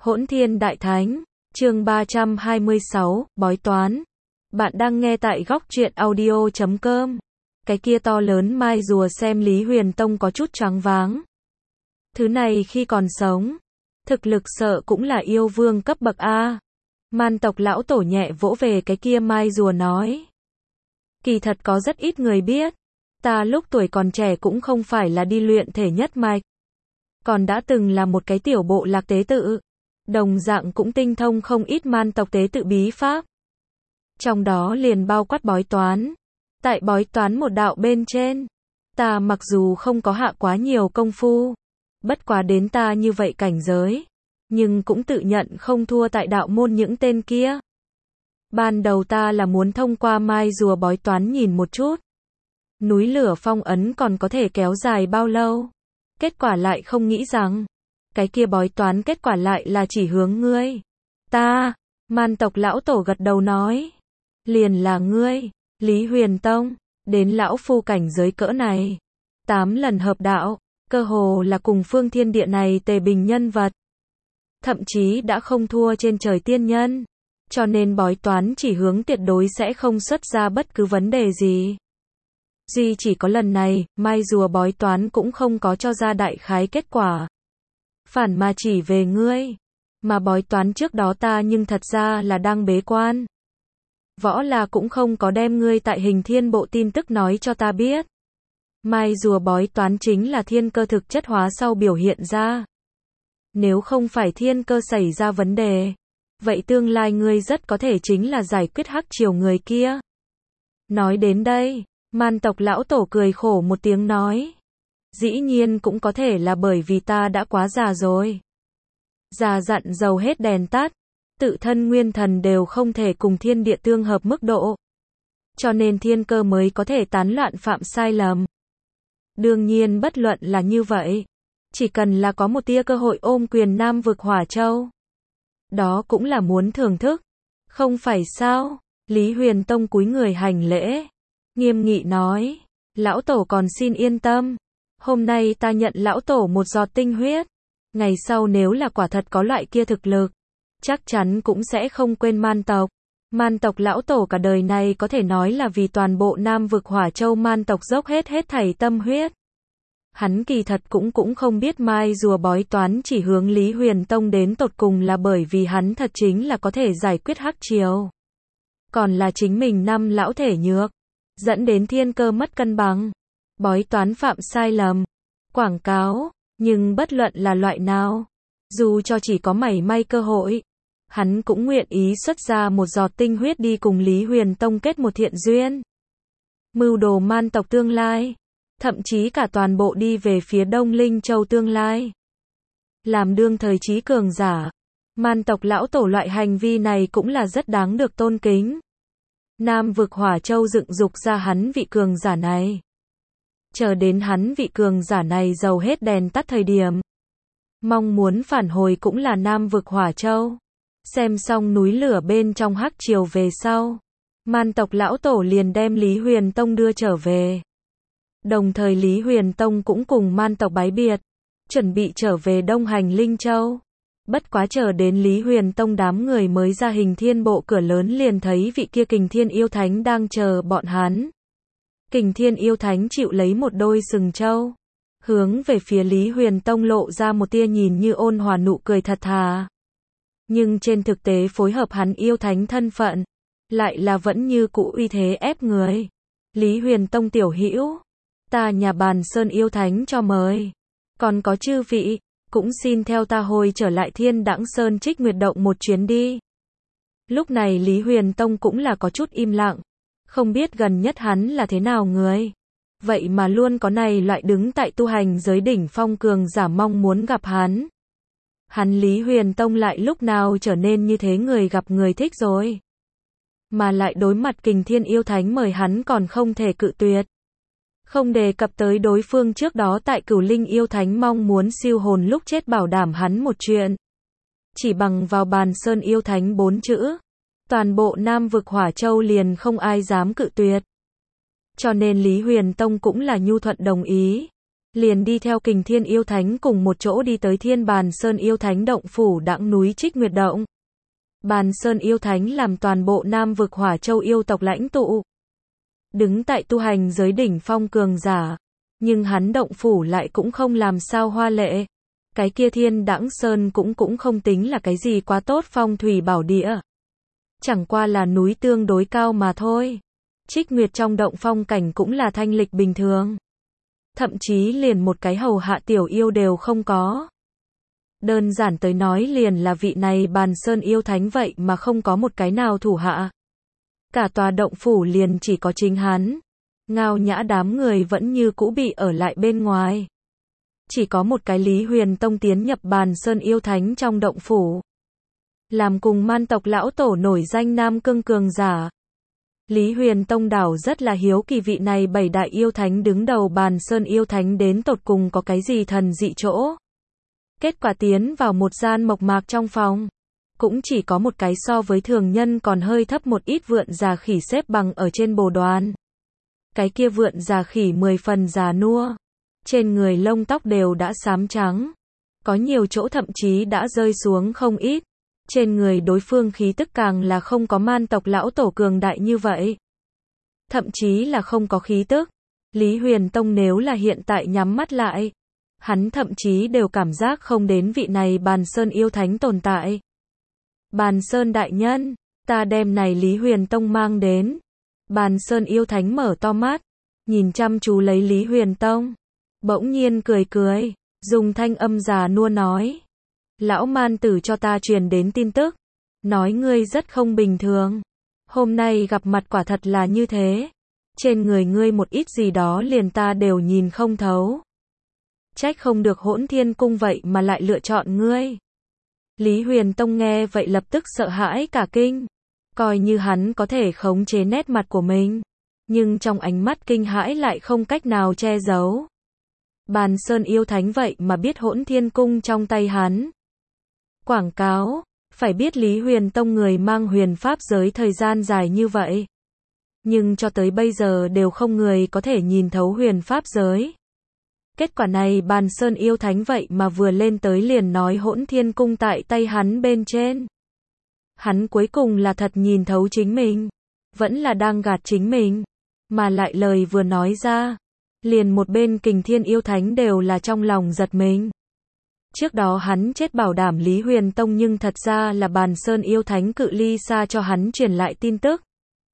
Hỗn Thiên Đại Thánh, chương 326, bói toán. Bạn đang nghe tại góc truyện audio.com. Cái kia to lớn mai rùa xem Lý Huyền Tông có chút choáng váng. Thứ này khi còn sống, thực lực sợ cũng là yêu vương cấp bậc A. Man tộc lão tổ nhẹ vỗ về cái kia mai rùa nói. Kỳ thật có rất ít người biết. Ta lúc tuổi còn trẻ cũng không phải là đi luyện thể nhất mạch. Còn đã từng là một cái tiểu bộ lạc tế tự. Đồng dạng cũng tinh thông không ít man tộc tế tự bí pháp. Trong đó liền bao quát bói toán. Tại bói toán một đạo bên trên, ta mặc dù không có hạ quá nhiều công phu, bất quá đến ta như vậy cảnh giới, nhưng cũng tự nhận không thua tại đạo môn những tên kia. Ban đầu ta là muốn thông qua mai rùa bói toán nhìn một chút. Núi lửa phong ấn còn có thể kéo dài bao lâu? Kết quả lại không nghĩ rằng, cái kia bói toán kết quả lại là chỉ hướng ngươi. Ta, man tộc lão tổ gật đầu nói. Liền là ngươi, Lý Huyền Tông, đến lão phu cảnh giới cỡ này. 8 lần hợp đạo, cơ hồ là cùng phương thiên địa này tề bình nhân vật. Thậm chí đã không thua trên trời tiên nhân. Cho nên bói toán chỉ hướng tuyệt đối sẽ không xuất ra bất cứ vấn đề gì. Duy chỉ có lần này, mai rùa bói toán cũng không có cho ra đại khái kết quả. Phản mà chỉ về ngươi. Mà bói toán trước đó ta nhưng thật ra là đang bế quan. Võ là cũng không có đem ngươi tại hình thiên bộ tin tức nói cho ta biết. Mai rùa bói toán chính là thiên cơ thực chất hóa sau biểu hiện ra. Nếu không phải thiên cơ xảy ra vấn đề, vậy tương lai ngươi rất có thể chính là giải quyết hắc triều người kia. Nói đến đây, man tộc lão tổ cười khổ một tiếng nói. Dĩ nhiên cũng có thể là bởi vì ta đã quá già rồi. Già dặn dầu hết đèn tắt, tự thân nguyên thần đều không thể cùng thiên địa tương hợp mức độ. Cho nên thiên cơ mới có thể tán loạn phạm sai lầm. Đương nhiên bất luận là như vậy. Chỉ cần là có một tia cơ hội ôm quyền Nam vực Hỏa Châu. Đó cũng là muốn thưởng thức. Không phải sao? Lý Huyền Tông cúi người hành lễ. Nghiêm nghị nói. Lão tổ còn xin yên tâm. Hôm nay ta nhận lão tổ một giọt tinh huyết. Ngày sau nếu là quả thật có loại kia thực lực, chắc chắn cũng sẽ không quên man tộc. Man tộc lão tổ cả đời này có thể nói là vì toàn bộ Nam vực Hỏa Châu man tộc dốc hết thảy tâm huyết. Hắn kỳ thật cũng không biết mai rùa bói toán chỉ hướng Lý Huyền Tông đến tột cùng là bởi vì hắn thật chính là có thể giải quyết hắc triều. Còn là chính mình năm lão thể nhược, dẫn đến thiên cơ mất cân bằng. Bói toán phạm sai lầm, quảng cáo, nhưng bất luận là loại nào, dù cho chỉ có mảy may cơ hội, hắn cũng nguyện ý xuất ra một giọt tinh huyết đi cùng Lý Huyền Tông kết một thiện duyên. Mưu đồ man tộc tương lai, thậm chí cả toàn bộ đi về phía Đông Linh Châu tương lai. Làm đương thời trí cường giả, man tộc lão tổ loại hành vi này cũng là rất đáng được tôn kính. Nam vực Hỏa Châu dựng dục ra hắn vị cường giả này. Chờ đến hắn vị cường giả này dầu hết đèn tắt thời điểm. Mong muốn phản hồi cũng là Nam vực Hỏa Châu. Xem xong núi lửa bên trong hắc triều về sau. Man tộc lão tổ liền đem Lý Huyền Tông đưa trở về. Đồng thời Lý Huyền Tông cũng cùng man tộc bái biệt. Chuẩn bị trở về Đông Hành Linh Châu. Bất quá chờ đến Lý Huyền Tông đám người mới ra hình thiên bộ cửa lớn liền thấy vị kia Kình Thiên Yêu Thánh đang chờ bọn hắn. Kình Thiên Yêu Thánh chịu lấy một đôi sừng trâu, hướng về phía Lý Huyền Tông lộ ra một tia nhìn như ôn hòa nụ cười thật thà. Nhưng trên thực tế phối hợp hắn yêu thánh thân phận, lại là vẫn như cũ uy thế ép người. Lý Huyền Tông tiểu hữu, ta nhà Bàn Sơn yêu thánh cho mời. Còn có chư vị, cũng xin theo ta hồi trở lại Thiên Đãng Sơn Trích Nguyệt Động một chuyến đi. Lúc này Lý Huyền Tông cũng là có chút im lặng. Không biết gần nhất hắn là thế nào người. Vậy mà luôn có này loại đứng tại tu hành giới đỉnh phong cường giả mong muốn gặp hắn. Hắn Lý Huyền Tông lại lúc nào trở nên như thế người gặp người thích rồi. Mà lại đối mặt Kình Thiên Yêu Thánh mời hắn còn không thể cự tuyệt. Không đề cập tới đối phương trước đó tại Cửu Linh Yêu Thánh mong muốn siêu hồn lúc chết bảo đảm hắn một chuyện. Chỉ bằng vào Bàn Sơn Yêu Thánh 4 chữ. Toàn bộ Nam vực Hỏa Châu liền không ai dám cự tuyệt. Cho nên Lý Huyền Tông cũng là nhu thuận đồng ý. liền đi theo Kình Thiên yêu thánh cùng một chỗ đi tới Thiên Bàn Sơn yêu thánh động phủ đặng núi Trích Nguyệt Động. Bàn Sơn yêu thánh làm toàn bộ Nam vực Hỏa Châu yêu tộc lãnh tụ. Đứng tại tu hành giới đỉnh phong cường giả, nhưng hắn động phủ lại cũng không làm sao hoa lệ. Cái kia Thiên Đãng Sơn cũng không tính là cái gì quá tốt phong thủy bảo địa. Chẳng qua là núi tương đối cao mà thôi. Trích Nguyệt trong động phong cảnh cũng là thanh lịch bình thường. Thậm chí liền một cái hầu hạ tiểu yêu đều không có. Đơn giản tới nói liền là vị này Bàn Sơn yêu thánh vậy mà không có một cái nào thủ hạ. Cả tòa động phủ liền chỉ có chính hắn. Ngao Nhã đám người vẫn như cũ bị ở lại bên ngoài. Chỉ có một cái Lý Huyền Tông tiến nhập Bàn Sơn yêu thánh trong động phủ. Làm cùng man tộc lão tổ nổi danh Nam Cương cường giả. Lý Huyền Tông đảo rất là hiếu kỳ vị này 7 đại yêu thánh đứng đầu Bàn Sơn yêu thánh đến tột cùng có cái gì thần dị chỗ. Kết quả tiến vào một gian mộc mạc trong phòng. Cũng chỉ có một cái so với thường nhân còn hơi thấp một ít vượn già khỉ xếp bằng ở trên bồ đoàn. Cái kia vượn già khỉ 10 phần già nua. Trên người lông tóc đều đã xám trắng. Có nhiều chỗ thậm chí đã rơi xuống không ít. Trên người đối phương khí tức càng là không có man tộc lão tổ cường đại như vậy. Thậm chí là không có khí tức. Lý Huyền Tông nếu là hiện tại nhắm mắt lại, hắn thậm chí đều cảm giác không đến vị này Bàn Sơn yêu thánh tồn tại. Bàn Sơn đại nhân, ta đem này Lý Huyền Tông mang đến. Bàn Sơn yêu thánh mở to mắt, nhìn chăm chú lấy Lý Huyền Tông. Bỗng nhiên cười cười, dùng thanh âm già nua nói. Lão man tử cho ta truyền đến tin tức. Nói ngươi rất không bình thường. Hôm nay gặp mặt quả thật là như thế. Trên người ngươi một ít gì đó liền ta đều nhìn không thấu. Trách không được Hỗn Thiên Cung vậy mà lại lựa chọn ngươi. Lý Huyền Tông nghe vậy lập tức sợ hãi cả kinh. Coi như hắn có thể khống chế nét mặt của mình. Nhưng trong ánh mắt kinh hãi lại không cách nào che giấu. Bàn Sơn yêu thánh vậy mà biết Hỗn Thiên Cung trong tay hắn. Quảng cáo, phải biết Lý Huyền Tông người mang huyền pháp giới thời gian dài như vậy. Nhưng cho tới bây giờ đều không người có thể nhìn thấu huyền pháp giới. Kết quả này Bàn Sơn yêu thánh vậy mà vừa lên tới liền nói Hỗn Thiên Cung tại tay hắn bên trên. Hắn cuối cùng là thật nhìn thấu chính mình. Vẫn là đang gạt chính mình. Mà lại lời vừa nói ra. Liền một bên Kình Thiên yêu thánh đều là trong lòng giật mình. Trước đó hắn chết bảo đảm Lý Huyền Tông nhưng thật ra là Bàn Sơn yêu thánh cự ly xa cho hắn truyền lại tin tức.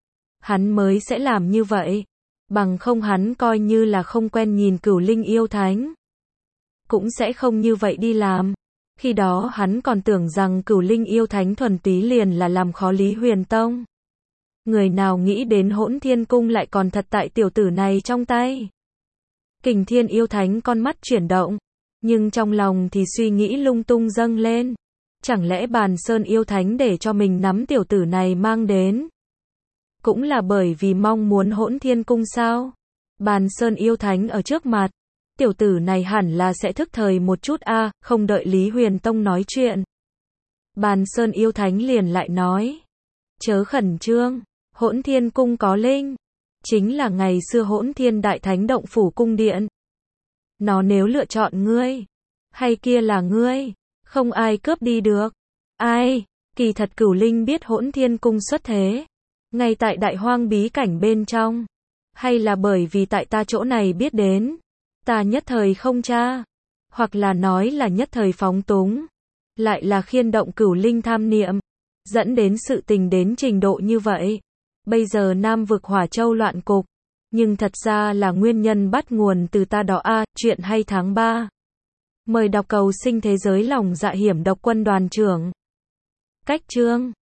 Hắn mới sẽ làm như vậy. Bằng không hắn coi như là không quen nhìn Cửu Linh yêu thánh. Cũng sẽ không như vậy đi làm. Khi đó hắn còn tưởng rằng Cửu Linh yêu thánh thuần túy liền là làm khó Lý Huyền Tông. Người nào nghĩ đến Hỗn Thiên Cung lại còn thật tại tiểu tử này trong tay. Kình Thiên yêu thánh con mắt chuyển động. Nhưng trong lòng thì suy nghĩ lung tung dâng lên. Chẳng lẽ Bàn Sơn yêu thánh để cho mình nắm tiểu tử này mang đến? Cũng là bởi vì mong muốn Hỗn Thiên Cung sao? Bàn Sơn yêu thánh ở trước mặt. Tiểu tử này hẳn là sẽ thức thời một chút a, không đợi Lý Huyền Tông nói chuyện. Bàn Sơn yêu thánh liền lại nói. Chớ khẩn trương, Hỗn Thiên Cung có linh. Chính là ngày xưa Hỗn Thiên Đại Thánh động phủ cung điện. Nó nếu lựa chọn ngươi, hay kia là ngươi, không ai cướp đi được. Ai, kỳ thật Cửu Linh biết Hỗn Thiên Cung xuất thế. Ngay tại Đại Hoang bí cảnh bên trong. Hay là bởi vì tại ta chỗ này biết đến. Ta nhất thời không tra. Hoặc là nói là nhất thời phóng túng. Lại là khiên động Cửu Linh tham niệm. Dẫn đến sự tình đến trình độ như vậy. Bây giờ Nam vực Hỏa Châu loạn cục. Nhưng thật ra là nguyên nhân bắt nguồn từ ta đó a, chuyện hay tháng 3. Mời đọc cầu sinh thế giới lòng dạ hiểm độc quân đoàn trưởng. Cách chương